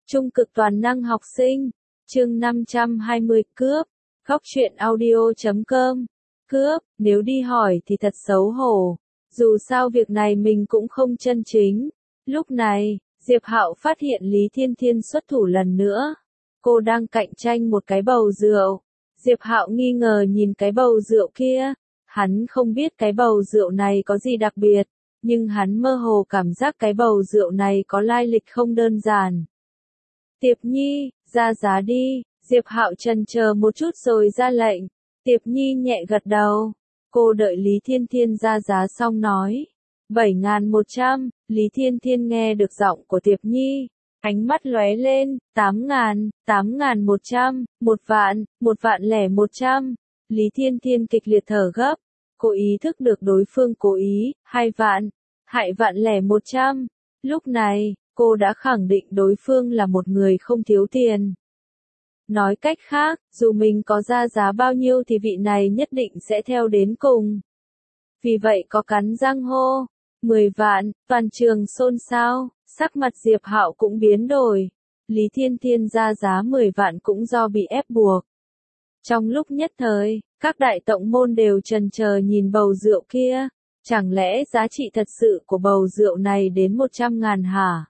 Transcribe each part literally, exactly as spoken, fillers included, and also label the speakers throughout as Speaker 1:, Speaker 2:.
Speaker 1: Trung cực toàn năng học sinh, chương năm trăm hai mươi, cướp, góc truyện audio chấm com, cướp, nếu đi hỏi thì thật xấu hổ, dù sao việc này mình cũng không chân chính. Lúc này, Diệp Hạo phát hiện Lý Thiên Thiên xuất thủ lần nữa. Cô đang cạnh tranh một cái bầu rượu. Diệp Hạo nghi ngờ nhìn cái bầu rượu kia, hắn không biết cái bầu rượu này có gì đặc biệt, nhưng hắn mơ hồ cảm giác cái bầu rượu này có lai lịch không đơn giản. Tiệp Nhi, ra giá đi, Diệp Hạo chần chờ một chút rồi ra lệnh. Tiệp Nhi nhẹ gật đầu. Cô đợi Lý Thiên Thiên ra giá xong nói. bảy nghìn một trăm, Lý Thiên Thiên nghe được giọng của Tiệp Nhi. Ánh mắt lóe lên, tám ngàn, tám ngàn một trăm, một vạn, một vạn lẻ một trăm. Lý Thiên Thiên kịch liệt thở gấp. Cô ý thức được đối phương cố ý, hai vạn, hại vạn lẻ một trăm. Lúc này, cô đã khẳng định đối phương là một người không thiếu tiền. Nói cách khác, dù mình có ra giá bao nhiêu thì vị này nhất định sẽ theo đến cùng. Vì vậy có cắn răng hô, mười vạn, toàn trường xôn xao, sắc mặt Diệp Hạo cũng biến đổi. Lý Thiên Thiên ra giá mười vạn cũng do bị ép buộc. Trong lúc nhất thời, các đại tông môn đều chần chờ nhìn bầu rượu kia. Chẳng lẽ giá trị thật sự của bầu rượu này đến một trăm ngàn hả?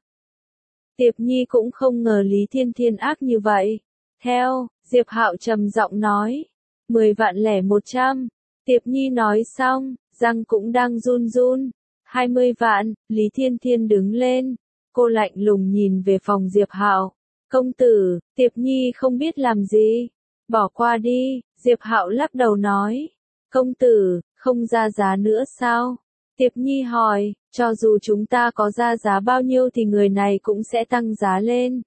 Speaker 1: Tiệp Nhi cũng không ngờ Lý Thiên Thiên ác như vậy. Theo, Diệp Hạo trầm giọng nói, mười vạn lẻ một trăm. Tiệp Nhi nói xong, răng cũng đang run run. hai mươi vạn, Lý Thiên Thiên đứng lên. Cô lạnh lùng nhìn về phòng Diệp Hạo. Công tử, Tiệp Nhi không biết làm gì. Bỏ qua đi, Diệp Hạo lắc đầu nói. Công tử, không ra giá nữa sao? Tiệp Nhi hỏi, cho dù chúng ta có ra giá bao nhiêu thì người này cũng sẽ tăng giá lên.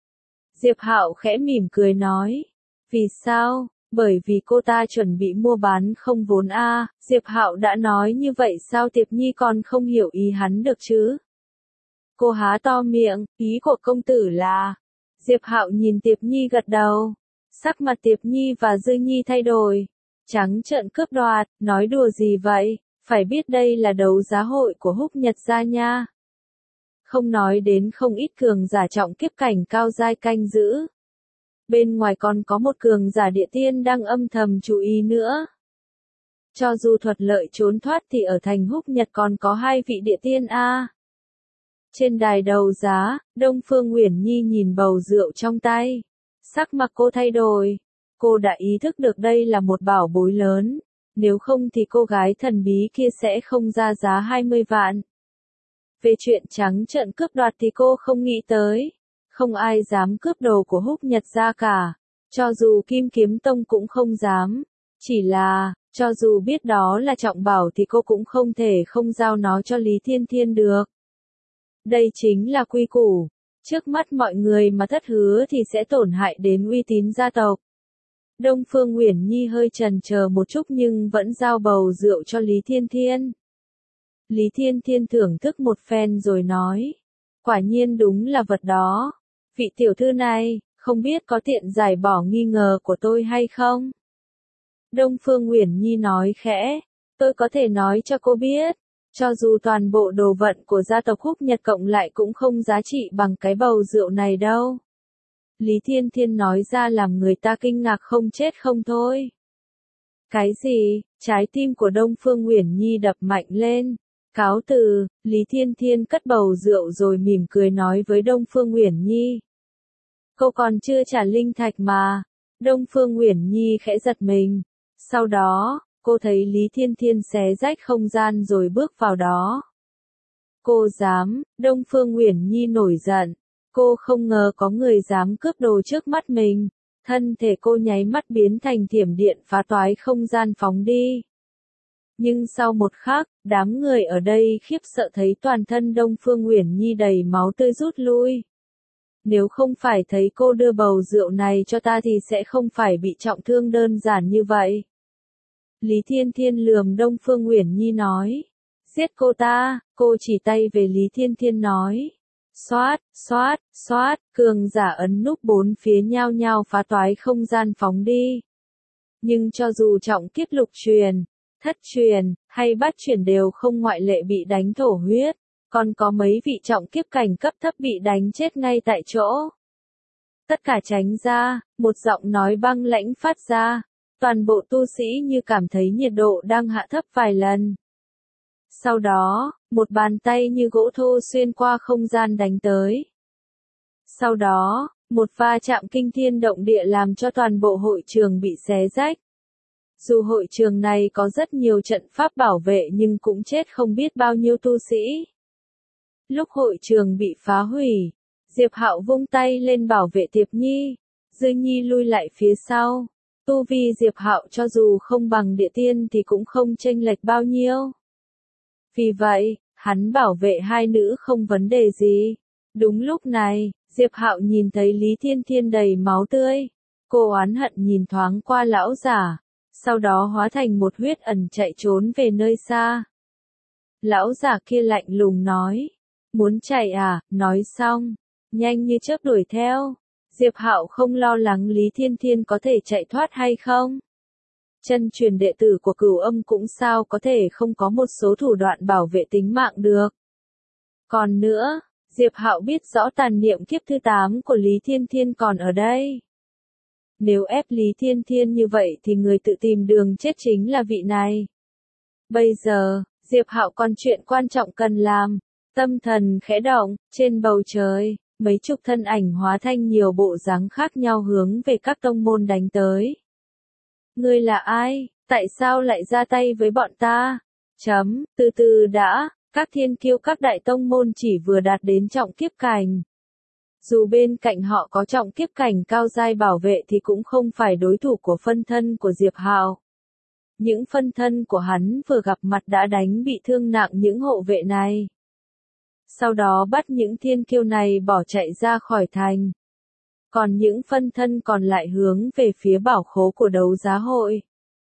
Speaker 1: Diệp Hạo khẽ mỉm cười nói. Vì sao? Bởi vì cô ta chuẩn bị mua bán không vốn a. À. Diệp Hạo đã nói như vậy sao Tiệp Nhi còn không hiểu ý hắn được chứ? Cô há to miệng, ý của công tử là... Diệp Hạo nhìn Tiệp Nhi gật đầu. Sắc mặt Tiệp Nhi và Dư Nhi thay đổi. Trắng trợn cướp đoạt, nói đùa gì vậy? Phải biết đây là đấu giá hội của Húc Nhật gia nha. Không nói đến không ít cường giả trọng kiếp cảnh cao giai canh giữ. Bên ngoài còn có một cường giả địa tiên đang âm thầm chú ý nữa. Cho dù thuật lợi trốn thoát thì ở thành Húc Nhật còn có hai vị địa tiên a. Trên đài đấu giá, Đông Phương Uyển Nhi nhìn bầu rượu trong tay. Sắc mặt cô thay đổi. Cô đã ý thức được đây là một bảo bối lớn. Nếu không thì cô gái thần bí kia sẽ không ra giá hai mươi vạn. Về chuyện trắng trợn cướp đoạt thì cô không nghĩ tới. Không ai dám cướp đồ của Húc Nhật gia cả. Cho dù Kim Kiếm Tông cũng không dám. Chỉ là, cho dù biết đó là trọng bảo thì cô cũng không thể không giao nó cho Lý Thiên Thiên được. Đây chính là quy củ. Trước mắt mọi người mà thất hứa thì sẽ tổn hại đến uy tín gia tộc. Đông Phương Uyển Nhi hơi chần chờ một chút nhưng vẫn giao bầu rượu cho Lý Thiên Thiên. Lý Thiên Thiên thưởng thức một phen rồi nói. Quả nhiên đúng là vật đó. Vị tiểu thư này, không biết có tiện giải bỏ nghi ngờ của tôi hay không? Đông Phương Uyển Nhi nói khẽ. Tôi có thể nói cho cô biết. Cho dù toàn bộ đồ vận của gia tộc Húc Nhật cộng lại cũng không giá trị bằng cái bầu rượu này đâu. Lý Thiên Thiên nói ra làm người ta kinh ngạc không chết không thôi. Cái gì? Trái tim của Đông Phương Uyển Nhi đập mạnh lên. Cáo từ, Lý Thiên Thiên cất bầu rượu rồi mỉm cười nói với Đông Phương Uyển Nhi. Cô còn chưa trả linh thạch mà. Đông Phương Uyển Nhi khẽ giật mình. Sau đó, cô thấy Lý Thiên Thiên xé rách không gian rồi bước vào đó. Cô dám, Đông Phương Uyển Nhi nổi giận. Cô không ngờ có người dám cướp đồ trước mắt mình. Thân thể cô nháy mắt biến thành thiểm điện phá toái không gian phóng đi. Nhưng sau một khắc, đám người ở đây khiếp sợ thấy toàn thân Đông Phương Uyển Nhi đầy máu tươi rút lui. Nếu không phải thấy cô đưa bầu rượu này cho ta thì sẽ không phải bị trọng thương đơn giản như vậy. Lý Thiên Thiên lườm Đông Phương Uyển Nhi nói. Giết cô ta, cô chỉ tay về Lý Thiên Thiên nói. Xoát, xoát, xoát, cường giả ấn nút bốn phía nhao nhao phá toái không gian phóng đi. Nhưng cho dù trọng kiếp lục truyền, thất truyền, hay bát truyền đều không ngoại lệ bị đánh thổ huyết, còn có mấy vị trọng kiếp cảnh cấp thấp bị đánh chết ngay tại chỗ. Tất cả tránh ra, một giọng nói băng lãnh phát ra. Toàn bộ tu sĩ như cảm thấy nhiệt độ đang hạ thấp vài lần. Sau đó, một bàn tay như gỗ thô xuyên qua không gian đánh tới. Sau đó, một va chạm kinh thiên động địa làm cho toàn bộ hội trường bị xé rách. Dù hội trường này có rất nhiều trận pháp bảo vệ nhưng cũng chết không biết bao nhiêu tu sĩ. Lúc hội trường bị phá hủy, Diệp Hạo vung tay lên bảo vệ Tiệp Nhi, Dư Nhi lui lại phía sau. Tu vi Diệp Hạo cho dù không bằng địa tiên thì cũng không chênh lệch bao nhiêu. Vì vậy, hắn bảo vệ hai nữ không vấn đề gì. Đúng lúc này, Diệp Hạo nhìn thấy Lý Thiên Thiên đầy máu tươi. Cô oán hận nhìn thoáng qua lão giả, sau đó hóa thành một huyết ẩn chạy trốn về nơi xa. Lão giả kia lạnh lùng nói, muốn chạy à, nói xong, nhanh như chớp đuổi theo. Diệp Hạo không lo lắng Lý Thiên Thiên có thể chạy thoát hay không. Chân truyền đệ tử của Cửu Âm cũng sao có thể không có một số thủ đoạn bảo vệ tính mạng được. Còn nữa, Diệp Hạo biết rõ tàn niệm kiếp thứ tám của Lý Thiên Thiên còn ở đây. Nếu ép Lý Thiên Thiên như vậy thì người tự tìm đường chết chính là vị này. Bây giờ, Diệp Hạo còn chuyện quan trọng cần làm. Tâm thần khẽ động, trên bầu trời, mấy chục thân ảnh hóa thành nhiều bộ dáng khác nhau hướng về các tông môn đánh tới. Ngươi là ai? Tại sao lại ra tay với bọn ta? Chấm, từ từ đã, các thiên kiêu các đại tông môn chỉ vừa đạt đến trọng kiếp cảnh. Dù bên cạnh họ có trọng kiếp cảnh cao giai bảo vệ thì cũng không phải đối thủ của phân thân của Diệp Hạo. Những phân thân của hắn vừa gặp mặt đã đánh bị thương nặng những hộ vệ này. Sau đó bắt những thiên kiêu này bỏ chạy ra khỏi thành. Còn những phân thân còn lại hướng về phía bảo khố của đấu giá hội.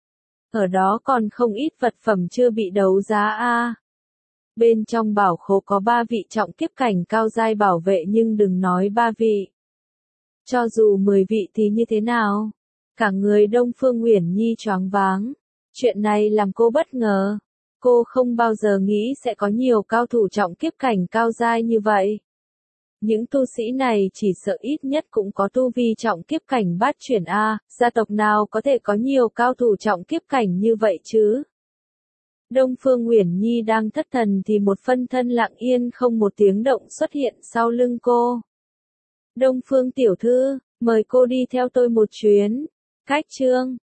Speaker 1: Ở đó còn không ít vật phẩm chưa bị đấu giá a. Bên trong bảo khố có ba vị trọng kiếp cảnh cao giai bảo vệ nhưng đừng nói ba vị. Cho dù mười vị thì như thế nào? Cả người Đông Phương Uyển Nhi choáng váng. Chuyện này làm cô bất ngờ. Cô không bao giờ nghĩ sẽ có nhiều cao thủ trọng kiếp cảnh cao giai như vậy. Những tu sĩ này chỉ sợ ít nhất cũng có tu vi trọng kiếp cảnh bát chuyển A, gia tộc nào có thể có nhiều cao thủ trọng kiếp cảnh như vậy chứ? Đông Phương Uyển Nhi đang thất thần thì một phân thân lặng yên không một tiếng động xuất hiện sau lưng cô. Đông Phương tiểu thư, mời cô đi theo tôi một chuyến. Cách chương